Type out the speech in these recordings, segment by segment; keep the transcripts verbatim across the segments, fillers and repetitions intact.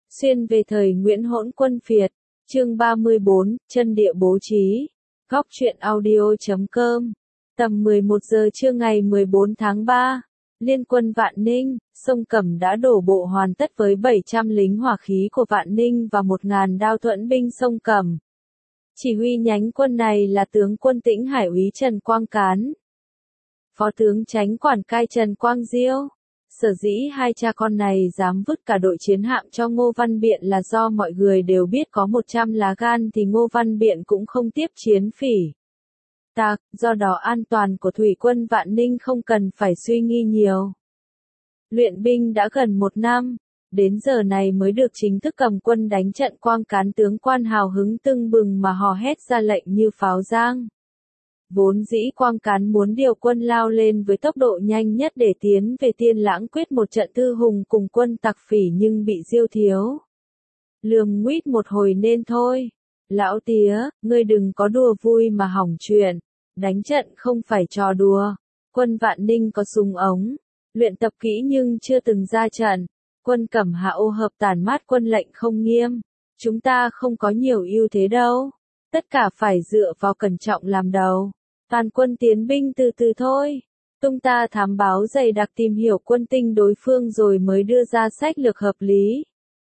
Xuyên về thời Nguyễn Hỗn Quân Phiệt, chương ba mươi bốn, chân địa bố trí. Góc truyện audio chấm com. Tầm mười một giờ trưa ngày mười bốn tháng ba, Liên quân Vạn Ninh, sông Cẩm đã đổ bộ hoàn tất với bảy trăm lính hỏa khí của Vạn Ninh và một nghìn đao thuẫn binh sông Cẩm. Chỉ huy nhánh quân này là tướng quân Tĩnh Hải úy Trần Quang Cán, phó tướng chánh quản cai Trần Quang Diêu. Sở dĩ hai cha con này dám vứt cả đội chiến hạm cho Ngô Văn Biện là do mọi người đều biết có một trăm lá gan thì Ngô Văn Biện cũng không tiếp chiến phỉ tạc, do đó an toàn của thủy quân Vạn Ninh không cần phải suy nghĩ nhiều. Luyện binh đã gần một năm, đến giờ này mới được chính thức cầm quân đánh trận. Quang Cán tướng quan hào hứng tưng bừng mà hò hét ra lệnh như pháo giang. Vốn dĩ Quang Cán muốn điều quân lao lên với tốc độ nhanh nhất để tiến về Tiên Lãng quyết một trận thư hùng cùng quân tặc phỉ, nhưng bị Diêu Thiếu lườm nguýt một hồi nên thôi. Lão tía, ngươi đừng có đùa vui mà hỏng chuyện, đánh trận không phải trò đùa. Quân Vạn Ninh có súng ống, luyện tập kỹ nhưng chưa từng ra trận. Quân Cẩm Hà ô hợp tản mát, quân lệnh không nghiêm. Chúng ta không có nhiều ưu thế đâu. Tất cả phải dựa vào cẩn trọng làm đầu. Toàn quân tiến binh từ từ thôi. Tung ta thám báo dày đặc tìm hiểu quân tinh đối phương rồi mới đưa ra sách lược hợp lý.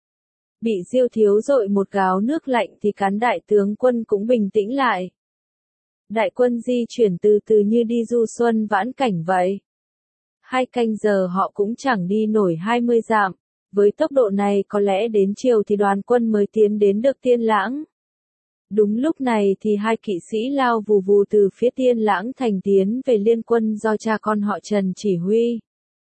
Bị Diêu Thiếu dội một gáo nước lạnh thì Cán đại tướng quân cũng bình tĩnh lại. Đại quân di chuyển từ từ như đi du xuân vãn cảnh vậy. Hai canh giờ họ cũng chẳng đi nổi hai mươi dặm. Với tốc độ này có lẽ đến chiều thì đoàn quân mới tiến đến được Tiên Lãng. Đúng lúc này thì hai kỵ sĩ lao vù vù từ phía Tiên Lãng thành tiến về Liên quân do cha con họ Trần chỉ huy.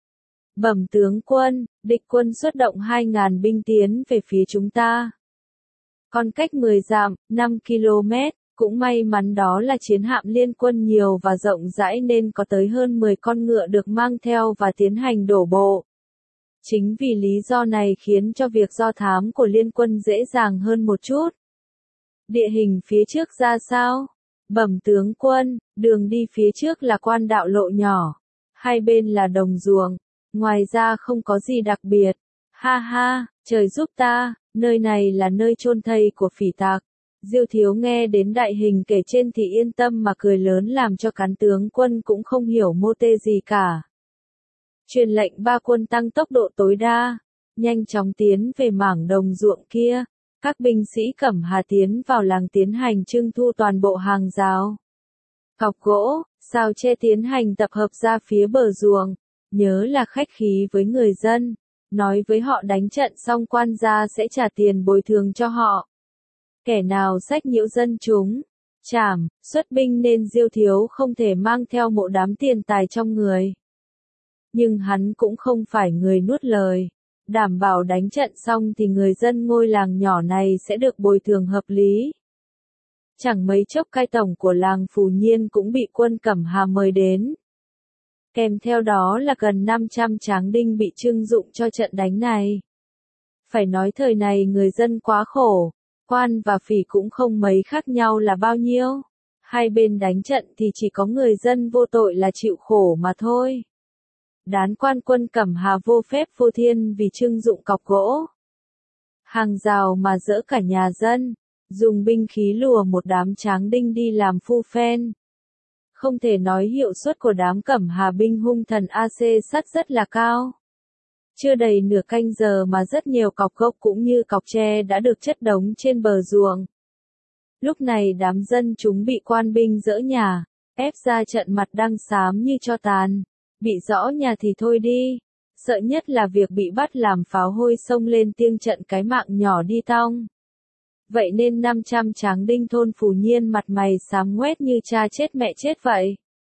Bẩm tướng quân, địch quân xuất động hai nghìn binh tiến về phía chúng ta. Còn cách mười dặm, năm ki lô mét, cũng may mắn đó là chiến hạm Liên quân nhiều và rộng rãi nên có tới hơn mười con ngựa được mang theo và tiến hành đổ bộ. Chính vì lý do này khiến cho việc do thám của Liên quân dễ dàng hơn một chút. Địa hình phía trước ra sao? Bẩm tướng quân, đường đi phía trước là quan đạo lộ nhỏ. Hai bên là đồng ruộng. Ngoài ra không có gì đặc biệt. Ha ha, trời giúp ta, nơi này là nơi chôn thây của phỉ tạc. Diêu Thiếu nghe đến đại hình kể trên thì yên tâm mà cười lớn, làm cho Cán tướng quân cũng không hiểu mô tê gì cả. Truyền lệnh ba quân tăng tốc độ tối đa, nhanh chóng tiến về mảng đồng ruộng kia. Các binh sĩ Cẩm Hà tiến vào làng tiến hành trưng thu toàn bộ hàng rào, cọc gỗ, sao che tiến hành tập hợp ra phía bờ ruộng. Nhớ là khách khí với người dân, nói với họ đánh trận xong quan gia sẽ trả tiền bồi thường cho họ. Kẻ nào xách nhiễu dân chúng, trảm, xuất binh, nên Diêu Thiếu không thể mang theo một đám tiền tài trong người. Nhưng hắn cũng không phải người nuốt lời. Đảm bảo đánh trận xong thì người dân ngôi làng nhỏ này sẽ được bồi thường hợp lý. Chẳng mấy chốc cai tổng của làng Phù Nhiên cũng bị quân Cẩm Hà mời đến. Kèm theo đó là gần năm trăm tráng đinh bị trưng dụng cho trận đánh này. Phải nói thời này người dân quá khổ, quan và phỉ cũng không mấy khác nhau là bao nhiêu. Hai bên đánh trận thì chỉ có người dân vô tội là chịu khổ mà thôi. Đán quan quân Cẩm Hà vô phép vô thiên vì trưng dụng cọc gỗ, hàng rào mà dỡ cả nhà dân, dùng binh khí lùa một đám tráng đinh đi làm phu phen. Không thể nói hiệu suất của đám Cẩm Hà binh hung thần a xê sắt rất là cao. Chưa đầy nửa canh giờ mà rất nhiều cọc gốc cũng như cọc tre đã được chất đống trên bờ ruộng. Lúc này đám dân chúng bị quan binh dỡ nhà, ép ra trận mặt đang xám như tro tàn. Bị rõ nhà thì thôi đi, sợ nhất là việc bị bắt làm pháo hôi xông lên tiêng trận cái mạng nhỏ đi tong. Vậy nên năm trăm tráng đinh thôn Phù Nhiên mặt mày xám ngoét như cha chết mẹ chết vậy.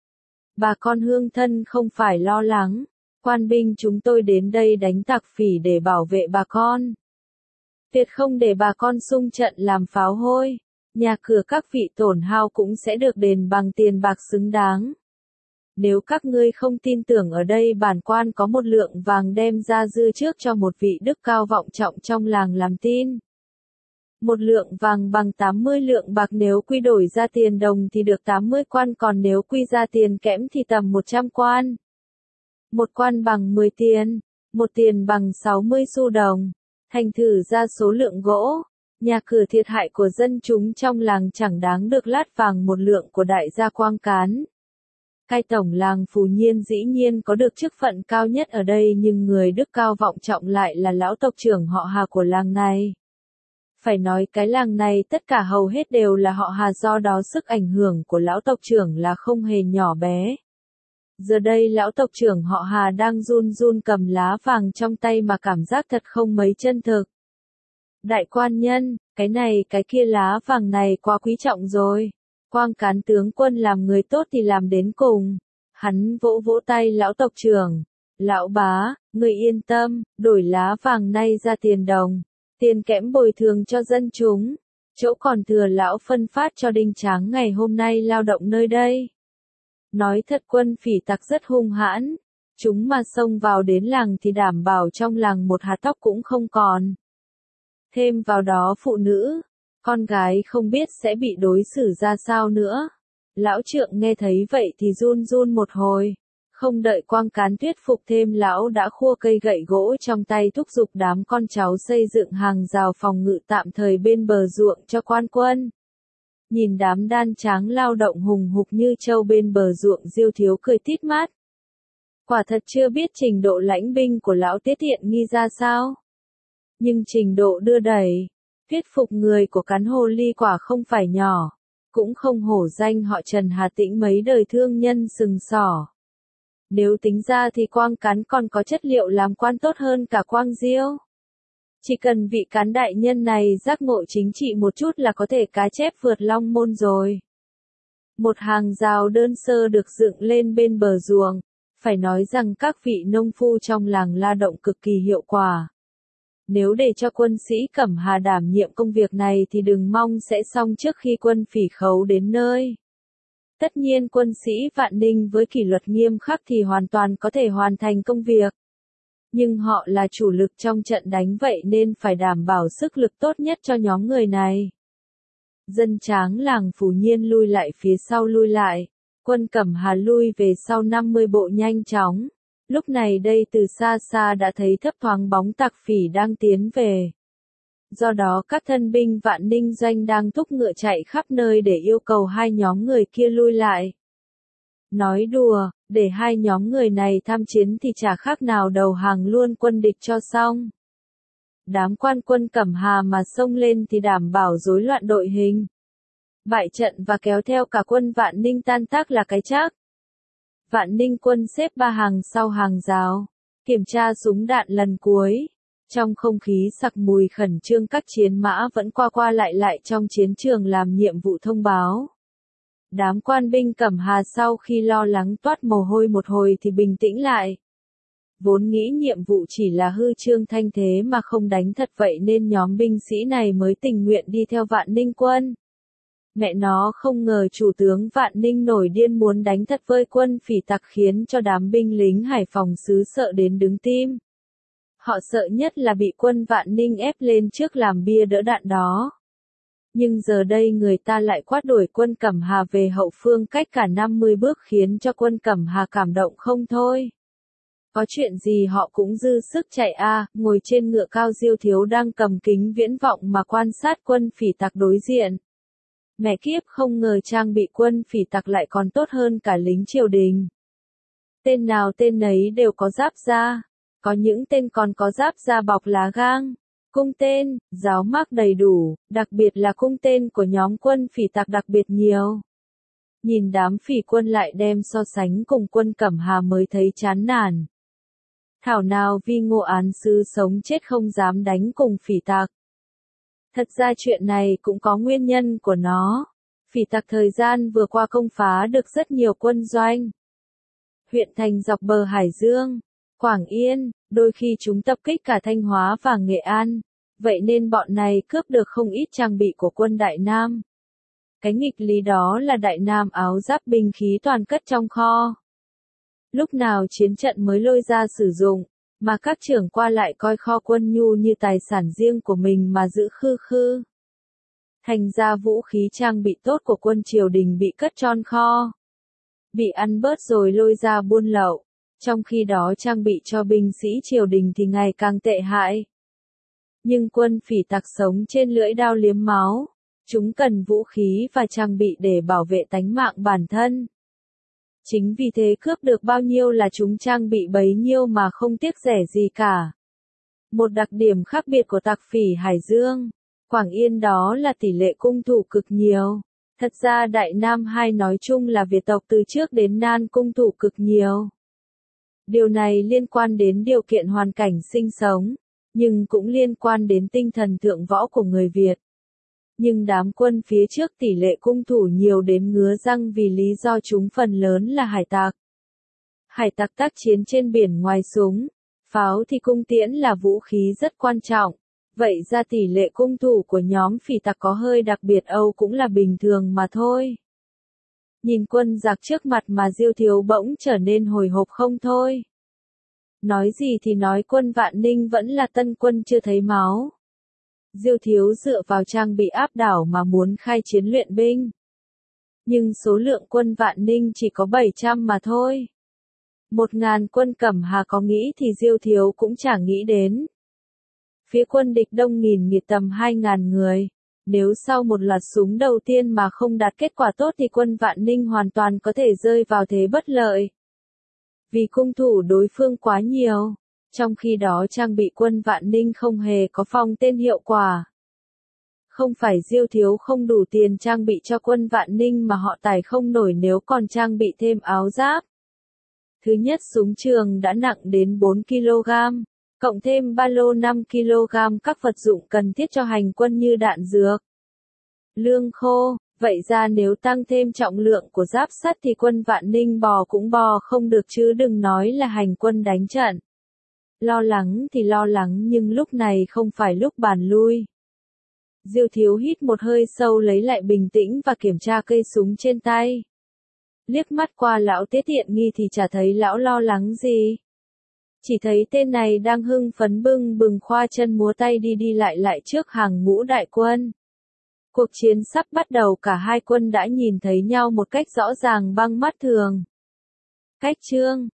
Bà con hương thân không phải lo lắng, quan binh chúng tôi đến đây đánh tặc phỉ để bảo vệ bà con. Tuyệt không để bà con xung trận làm pháo hôi, nhà cửa các vị tổn hao cũng sẽ được đền bằng tiền bạc xứng đáng. Nếu các ngươi không tin tưởng, ở đây bản quan có một lượng vàng đem ra dư trước cho một vị đức cao vọng trọng trong làng làm tin. Một lượng vàng bằng tám mươi lượng bạc, nếu quy đổi ra tiền đồng thì được tám mươi quan, còn nếu quy ra tiền kẽm thì tầm một trăm quan. Một quan bằng mười tiền, một tiền bằng sáu mươi xu đồng. Thành thử ra số lượng gỗ, nhà cửa thiệt hại của dân chúng trong làng chẳng đáng được lát vàng một lượng của đại gia Quang Cán. Cai tổng làng Phù Nhiên dĩ nhiên có được chức phận cao nhất ở đây, nhưng người đức cao vọng trọng lại là lão tộc trưởng họ Hà của làng này. Phải nói cái làng này tất cả hầu hết đều là họ Hà, do đó sức ảnh hưởng của lão tộc trưởng là không hề nhỏ bé. Giờ đây lão tộc trưởng họ Hà đang run run cầm lá vàng trong tay mà cảm giác thật không mấy chân thực. Đại quan nhân, cái này cái kia lá vàng này quá quý trọng rồi. Quang Cán tướng quân làm người tốt thì làm đến cùng. Hắn vỗ vỗ tay lão tộc trưởng. Lão bá, người yên tâm, đổi lá vàng này ra tiền đồng. Tiền kẽm bồi thường cho dân chúng. Chỗ còn thừa lão phân phát cho Đinh Tráng ngày hôm nay lao động nơi đây. Nói thật quân phỉ tặc rất hung hãn. Chúng mà xông vào đến làng thì đảm bảo trong làng một hạt tóc cũng không còn. Thêm vào đó phụ nữ, con gái không biết sẽ bị đối xử ra sao nữa. Lão trượng nghe thấy vậy thì run run một hồi. Không đợi Quang Cán thuyết phục thêm, lão đã khua cây gậy gỗ trong tay thúc giục đám con cháu xây dựng hàng rào phòng ngự tạm thời bên bờ ruộng cho quan quân. Nhìn đám đan tráng lao động hùng hục như trâu bên bờ ruộng, Diêu Thiếu cười tít mắt. Quả thật chưa biết trình độ lãnh binh của lão Tiết Thiện Nghi ra sao. Nhưng trình độ đưa đẩy, thuyết phục người của Cán Hồ Ly quả không phải nhỏ. Cũng không hổ danh họ Trần Hà Tĩnh mấy đời thương nhân sừng sỏ. Nếu tính ra thì Quang Cán còn có chất liệu làm quan tốt hơn cả Quang Diêu. Chỉ cần vị Cán đại nhân này giác ngộ chính trị một chút là có thể cá chép vượt long môn rồi. Một hàng rào đơn sơ được dựng lên bên bờ ruộng. Phải nói rằng các vị nông phu trong làng lao động cực kỳ hiệu quả. Nếu để cho quân sĩ Cẩm Hà đảm nhiệm công việc này thì đừng mong sẽ xong trước khi quân phỉ khấu đến nơi. Tất nhiên quân sĩ Vạn Ninh với kỷ luật nghiêm khắc thì hoàn toàn có thể hoàn thành công việc. Nhưng họ là chủ lực trong trận đánh, vậy nên phải đảm bảo sức lực tốt nhất cho nhóm người này. Dân tráng làng Phù Nhiên lui lại phía sau lui lại. Quân Cẩm Hà lui về sau năm mươi bộ nhanh chóng. Lúc này đây từ xa xa đã thấy thấp thoáng bóng tặc phỉ đang tiến về. Do đó các thân binh Vạn Ninh doanh đang thúc ngựa chạy khắp nơi để yêu cầu hai nhóm người kia lui lại. Nói đùa, để hai nhóm người này tham chiến thì chả khác nào đầu hàng luôn quân địch cho xong. Đám quan quân Cẩm Hà mà xông lên thì đảm bảo rối loạn đội hình. Bại trận và kéo theo cả quân Vạn Ninh tan tác là cái chắc. Vạn Ninh quân xếp ba hàng sau hàng rào, kiểm tra súng đạn lần cuối. Trong không khí sặc mùi khẩn trương, các chiến mã vẫn qua qua lại lại trong chiến trường làm nhiệm vụ thông báo. Đám quan binh Cẩm Hà sau khi lo lắng toát mồ hôi một hồi thì bình tĩnh lại. Vốn nghĩ nhiệm vụ chỉ là hư trương thanh thế mà không đánh thật, vậy nên nhóm binh sĩ này mới tình nguyện đi theo Vạn Ninh quân. Mẹ nó không ngờ chủ tướng Vạn Ninh nổi điên muốn đánh thật với quân phỉ tặc, khiến cho đám binh lính Hải Phòng xứ sợ đến đứng tim. Họ sợ nhất là bị quân Vạn Ninh ép lên trước làm bia đỡ đạn đó. Nhưng giờ đây người ta lại quát đuổi quân Cẩm Hà về hậu phương cách cả năm mươi bước, khiến cho quân Cẩm Hà cảm động không thôi. Có chuyện gì họ cũng dư sức chạy a. À, ngồi trên ngựa cao, Diêu Thiếu đang cầm kính viễn vọng mà quan sát quân phỉ tặc đối diện. Mẹ kiếp, không ngờ trang bị quân phỉ tặc lại còn tốt hơn cả lính triều đình. Tên nào tên nấy đều có giáp da. Có những tên còn có giáp da bọc lá gang. Cung tên, giáo mác đầy đủ, đặc biệt là cung tên của nhóm quân phỉ tặc đặc biệt nhiều. Nhìn đám phỉ quân lại đem so sánh cùng quân Cẩm Hà mới thấy chán nản. Thảo nào Vi Ngô án sư sống chết không dám đánh cùng phỉ tặc. Thật ra chuyện này cũng có nguyên nhân của nó. Phỉ tặc thời gian vừa qua công phá được rất nhiều quân doanh. Huyện thành dọc bờ Hải Dương, Quảng Yên, đôi khi chúng tập kích cả Thanh Hóa và Nghệ An. Vậy nên bọn này cướp được không ít trang bị của quân Đại Nam. Cái nghịch lý đó là Đại Nam áo giáp binh khí toàn cất trong kho. Lúc nào chiến trận mới lôi ra sử dụng, mà các trưởng qua lại coi kho quân nhu như tài sản riêng của mình mà giữ khư khư. Thành ra vũ khí trang bị tốt của quân triều đình bị cất tròn kho. Bị ăn bớt rồi lôi ra buôn lậu. Trong khi đó trang bị cho binh sĩ triều đình thì ngày càng tệ hại. Nhưng quân phỉ tặc sống trên lưỡi dao liếm máu. Chúng cần vũ khí và trang bị để bảo vệ tánh mạng bản thân. Chính vì thế cướp được bao nhiêu là chúng trang bị bấy nhiêu mà không tiếc rẻ gì cả. Một đặc điểm khác biệt của tặc phỉ Hải Dương, Quảng Yên đó là tỷ lệ cung thủ cực nhiều. Thật ra Đại Nam hai nói chung là Việt tộc từ trước đến nay cung thủ cực nhiều. Điều này liên quan đến điều kiện hoàn cảnh sinh sống, nhưng cũng liên quan đến tinh thần thượng võ của người Việt. Nhưng đám quân phía trước tỷ lệ cung thủ nhiều đến ngứa răng vì lý do chúng phần lớn là hải tặc. Hải tặc tác chiến trên biển ngoài súng, pháo thì cung tiễn là vũ khí rất quan trọng. Vậy ra tỷ lệ cung thủ của nhóm phỉ tặc có hơi đặc biệt Âu cũng là bình thường mà thôi. Nhìn quân giặc trước mặt mà Diêu Thiếu bỗng trở nên hồi hộp không thôi. Nói gì thì nói quân Vạn Ninh vẫn là tân quân chưa thấy máu. Diêu Thiếu dựa vào trang bị áp đảo mà muốn khai chiến luyện binh. Nhưng số lượng quân Vạn Ninh chỉ có bảy trăm mà thôi. Một ngàn quân Cẩm Hà có nghĩ thì Diêu Thiếu cũng chẳng nghĩ đến. Phía quân địch đông nghìn nghịt tầm hai ngàn người. Nếu sau một loạt súng đầu tiên mà không đạt kết quả tốt thì quân Vạn Ninh hoàn toàn có thể rơi vào thế bất lợi. Vì cung thủ đối phương quá nhiều. Trong khi đó trang bị quân Vạn Ninh không hề có phong tên hiệu quả. Không phải Diêu Thiếu không đủ tiền trang bị cho quân Vạn Ninh mà họ tải không nổi nếu còn trang bị thêm áo giáp. Thứ nhất, súng trường đã nặng đến bốn ki lô gam, cộng thêm ba lô năm ki lô gam các vật dụng cần thiết cho hành quân như đạn dược, lương khô. Vậy ra nếu tăng thêm trọng lượng của giáp sắt thì quân Vạn Ninh bò cũng bò không được chứ đừng nói là hành quân đánh trận. Lo lắng thì lo lắng nhưng lúc này không phải lúc bàn lui. Diêu Thiếu hít một hơi sâu lấy lại bình tĩnh và kiểm tra cây súng trên tay. Liếc mắt qua lão Tế Tiện Nghi thì chả thấy lão lo lắng gì. Chỉ thấy tên này đang hưng phấn bưng bừng khoa chân múa tay đi đi lại lại trước hàng ngũ đại quân. Cuộc chiến sắp bắt đầu, cả hai quân đã nhìn thấy nhau một cách rõ ràng bằng mắt thường. Cách chương